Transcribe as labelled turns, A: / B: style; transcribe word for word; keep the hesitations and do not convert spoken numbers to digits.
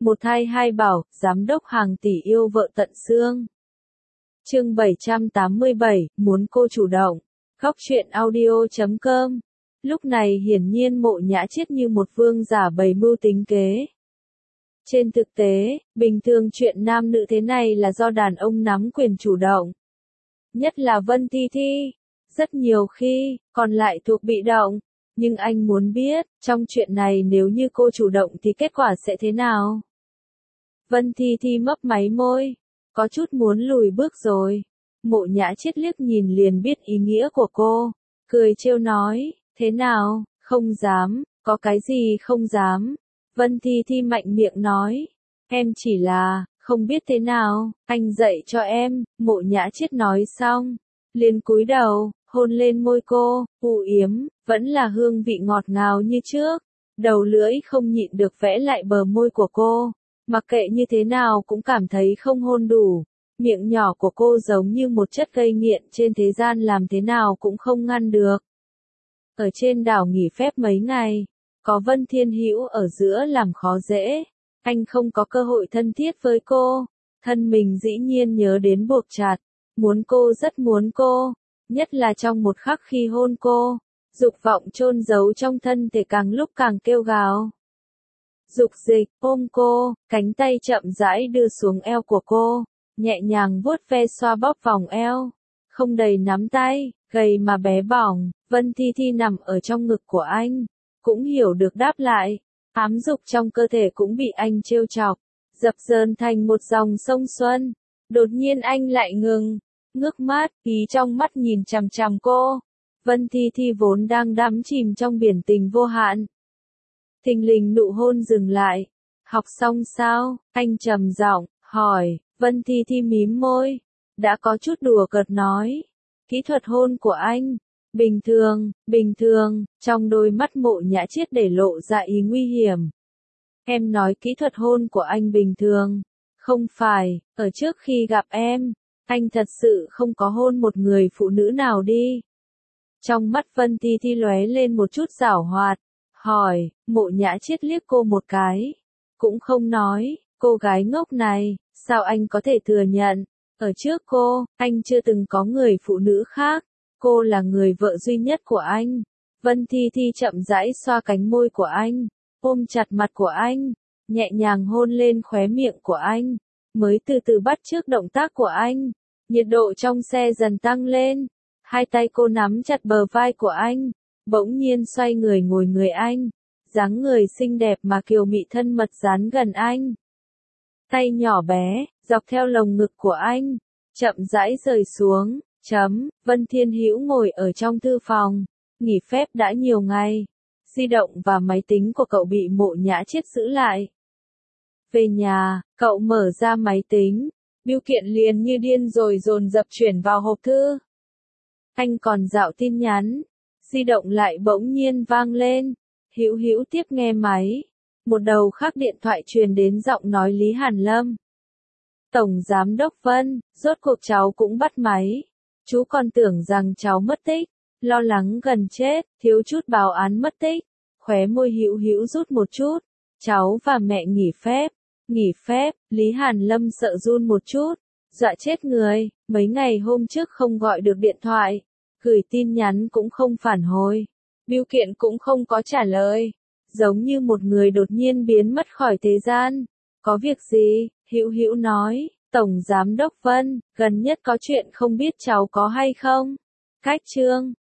A: Một thai hai bảo, giám đốc hàng tỷ yêu vợ tận xương. Chương bảy trăm tám mươi bảy, muốn cô chủ động. Góc truyện audio chấm com. Lúc này hiển nhiên Mộ Nhã Chiết như một vương giả bày mưu tính kế. Trên thực tế, bình thường chuyện nam nữ thế này là do đàn ông nắm quyền chủ động. Nhất là Vân Thi Thi. Rất nhiều khi, còn lại thuộc bị động. Nhưng anh muốn biết, trong chuyện này nếu như cô chủ động thì kết quả sẽ thế nào? Vân Thi Thi mấp máy môi. Có chút muốn lùi bước rồi. Mộ Nhã Chiết liếc nhìn liền biết ý nghĩa của cô. Cười trêu nói, thế nào, không dám, có cái gì không dám. Vân Thi Thi mạnh miệng nói, em chỉ là, không biết thế nào, anh dạy cho em. Mộ Nhã Chiết nói xong, liền cúi đầu, hôn lên môi cô, u yếm, vẫn là hương vị ngọt ngào như trước. Đầu lưỡi không nhịn được vẽ lại bờ môi của cô. Mặc kệ như thế nào cũng cảm thấy không hôn đủ. Miệng nhỏ của cô giống như một chất gây nghiện trên thế gian làm thế nào cũng không ngăn được. Ở trên đảo nghỉ phép mấy ngày, có Vân Thiên Hữu ở giữa làm khó dễ. Anh không có cơ hội thân thiết với cô. Thân mình dĩ nhiên nhớ đến buộc chặt. Muốn cô rất muốn cô. Nhất là trong một khắc khi hôn cô. Dục vọng chôn giấu trong thân thể càng lúc càng kêu gào. Dục dịch, ôm cô, cánh tay chậm rãi đưa xuống eo của cô, nhẹ nhàng vuốt ve xoa bóp vòng eo. Không đầy nắm tay, gầy mà bé bỏng, Vân Thi Thi nằm ở trong ngực của anh, cũng hiểu được đáp lại. Ám dục trong cơ thể cũng bị anh trêu chọc, dập dờn thành một dòng sông xuân. Đột nhiên anh lại ngừng, ngước mắt, ý trong mắt nhìn chằm chằm cô. Vân Thi Thi vốn đang đắm chìm trong biển tình vô hạn. Thình lình nụ hôn dừng lại. Học xong sao? Anh trầm giọng hỏi. Vân Thi Thi mím môi. Đã có chút đùa cợt nói. Kỹ thuật hôn của anh. Bình thường, bình thường. Trong đôi mắt Mộ Nhã Chiết để lộ ra ý nguy hiểm. Em nói kỹ thuật hôn của anh bình thường. Không phải, ở trước khi gặp em, anh thật sự không có hôn một người phụ nữ nào đi. Trong mắt Vân Thi Thi lóe lên một chút giảo hoạt. Hỏi, Mộ Nhã Chiết liếc cô một cái. Cũng không nói, cô gái ngốc này, sao anh có thể thừa nhận? Ở trước cô, anh chưa từng có người phụ nữ khác. Cô là người vợ duy nhất của anh. Vân Thi Thi chậm rãi xoa cánh môi của anh, ôm chặt mặt của anh, nhẹ nhàng hôn lên khóe miệng của anh, mới từ từ bắt chước động tác của anh. Nhiệt độ trong xe dần tăng lên. Hai tay cô nắm chặt bờ vai của anh. Bỗng nhiên xoay người ngồi người anh, dáng người xinh đẹp mà kiều mị thân mật dán gần anh. Tay nhỏ bé, dọc theo lồng ngực của anh, chậm rãi rời xuống, chấm, Vân Thiên Hữu ngồi ở trong thư phòng, nghỉ phép đã nhiều ngày. Di động và máy tính của cậu bị Mộ Nhã Chiết giữ lại. Về nhà, cậu mở ra máy tính, bưu kiện liền như điên rồi dồn dập chuyển vào hộp thư. Anh còn dạo tin nhắn. Di động lại bỗng nhiên vang lên. Hữu Hữu tiếp nghe máy. Một đầu khác điện thoại truyền đến giọng nói Lý Hàn Lâm. Tổng Giám đốc Vân, rốt cuộc cháu cũng bắt máy. Chú còn tưởng rằng cháu mất tích. Lo lắng gần chết, thiếu chút báo án mất tích. Khóe môi Hữu Hữu rút một chút. Cháu và mẹ nghỉ phép. Nghỉ phép, Lý Hàn Lâm sợ run một chút. Dọa chết người, mấy ngày hôm trước không gọi được điện thoại. Gửi tin nhắn cũng không phản hồi. Bưu kiện cũng không có trả lời. Giống như một người đột nhiên biến mất khỏi thế gian. Có việc gì? Hữu Hữu nói. Tổng Giám đốc Vân, gần nhất có chuyện không biết cháu có hay không? Cách chương.